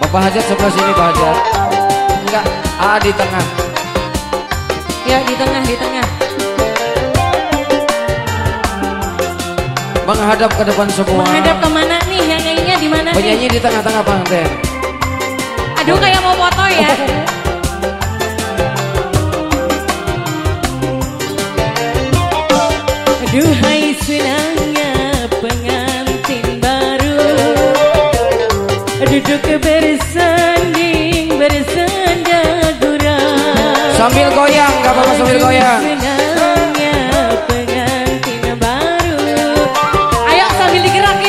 Bapak Hajat sebelah sini Pak Hajat. Enggak, di tengah. Ya di tengah, di tengah. Menghadap ke depan semua. Menghadap kemana nih? Yang nyanyinya di mana? Penyanyi di tengah-tengah pengantin. Aduh kayak mau foto ya. Duhai senangnya pengantin baru, duduk bersanding bersenda gurau. Sambil goyang, gak apa-apa sambil goyang. Senangnya pengantin baru. Ayo sambil digerakin.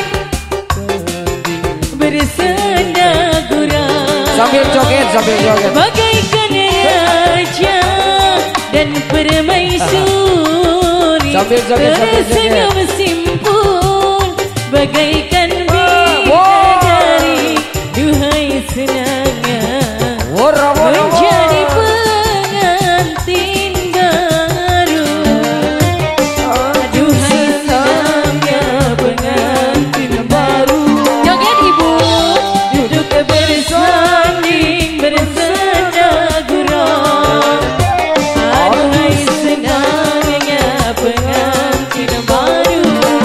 Bersenda gurau. Sambil joget, sambil joget. Bagaikan raja dan permaisuri, sambil joget, sambil joget. tersenyum simpul bagaikan bidadari. Duhai senangnya menjadi pengantin baru. Duhai senangnya pengantin baru. Joget ibu, duduk bersanding bersenda gurau. Aduhai senangnya pengantin baru,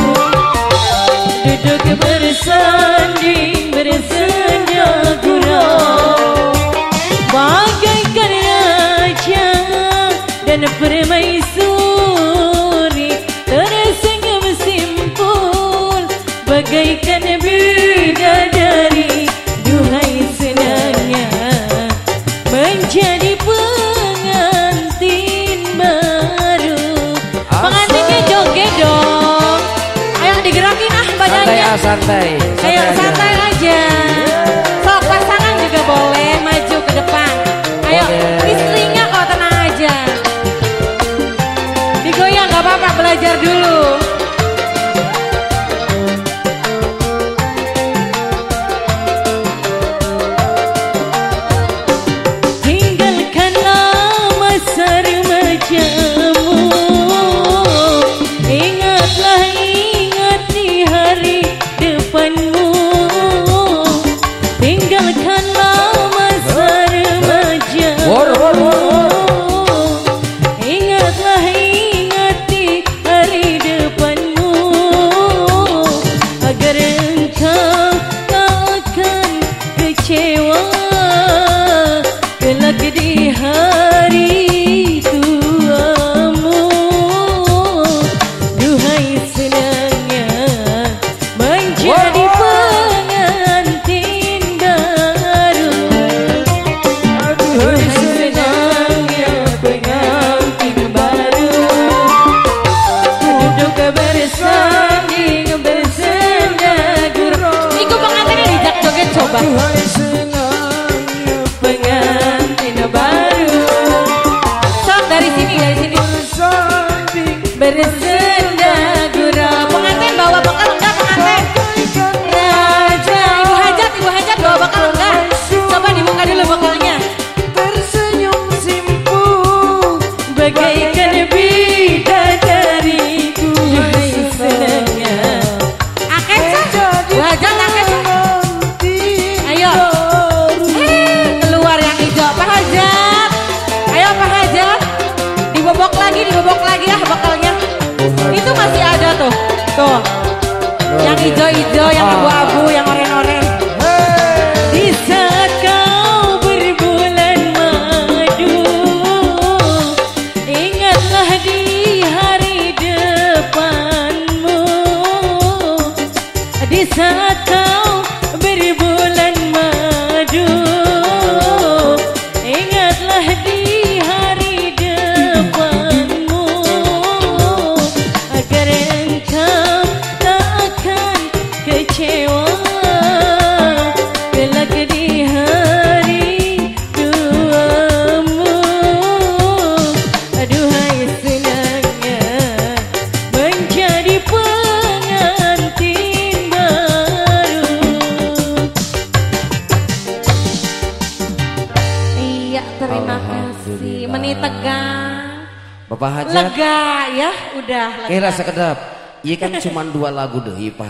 duduk bersanding bersenda gurau. Bagaikan raja dan permaisuri, tersenyum simpul bagaikan bidadari. Duhai senangnya menjadi pengantin baru. Pengantinnya joget dong. Ayo digerakin badannya. Santai, Ayo santai aja. Sok pasangan juga boleh maju ke depan. Ayo istrinya kok tenang aja. Digoyang gak apa-apa, belajar dulu. Tinggalkanlah masa remajamu, ingatlah ingat di hari depanmu. Tinggalkanlah masa remajamu, ingatlah ingat di hari depanmu, agar engkau tak akan kecewa kelak di hari tuamu. Duhai senangnya menjadi pengantin baru. Duhai senangnya pengantin baru, duduk bersanding bersenda gurau. Ikut pengantinnya dijak joget coba. Duhai senangnya pengantin baru. Sok dari sini, dari sini. Bersenda gurau. Pengantin bawa bekal enggak pengantin? Raja, Ibu Hajat bawa bekal enggak? Coba dibuka dulu bekalnya. Tersenyum simpul bagaikan bidadari. Duhai senangnya. Akeh sah? Bu Hajat akeh sah? Ayo. Keluar yang hijau. Pak Hajat. Ayo Pak Hajat. Dibobok lagi ya bekalnya. Itu masih ada tuh. Tuh. Yang hijau-hijau, yang abu-abu, yang oren-oren. Di saat kau berbulan madu, ingatlah di hari depanmu. Di saat kau berbulan madu, ingatlah di hari depanmu, agar engkau tak akan kecewa kelak di hari tuamu. Aduhai senangnya menjadi pengantin baru. Iya, terima kasih. Menit tegang. Bapak Hajat. Lega ya, udah lega. Kira sekedap. Iya kan cuma 2 lagu deh Pak.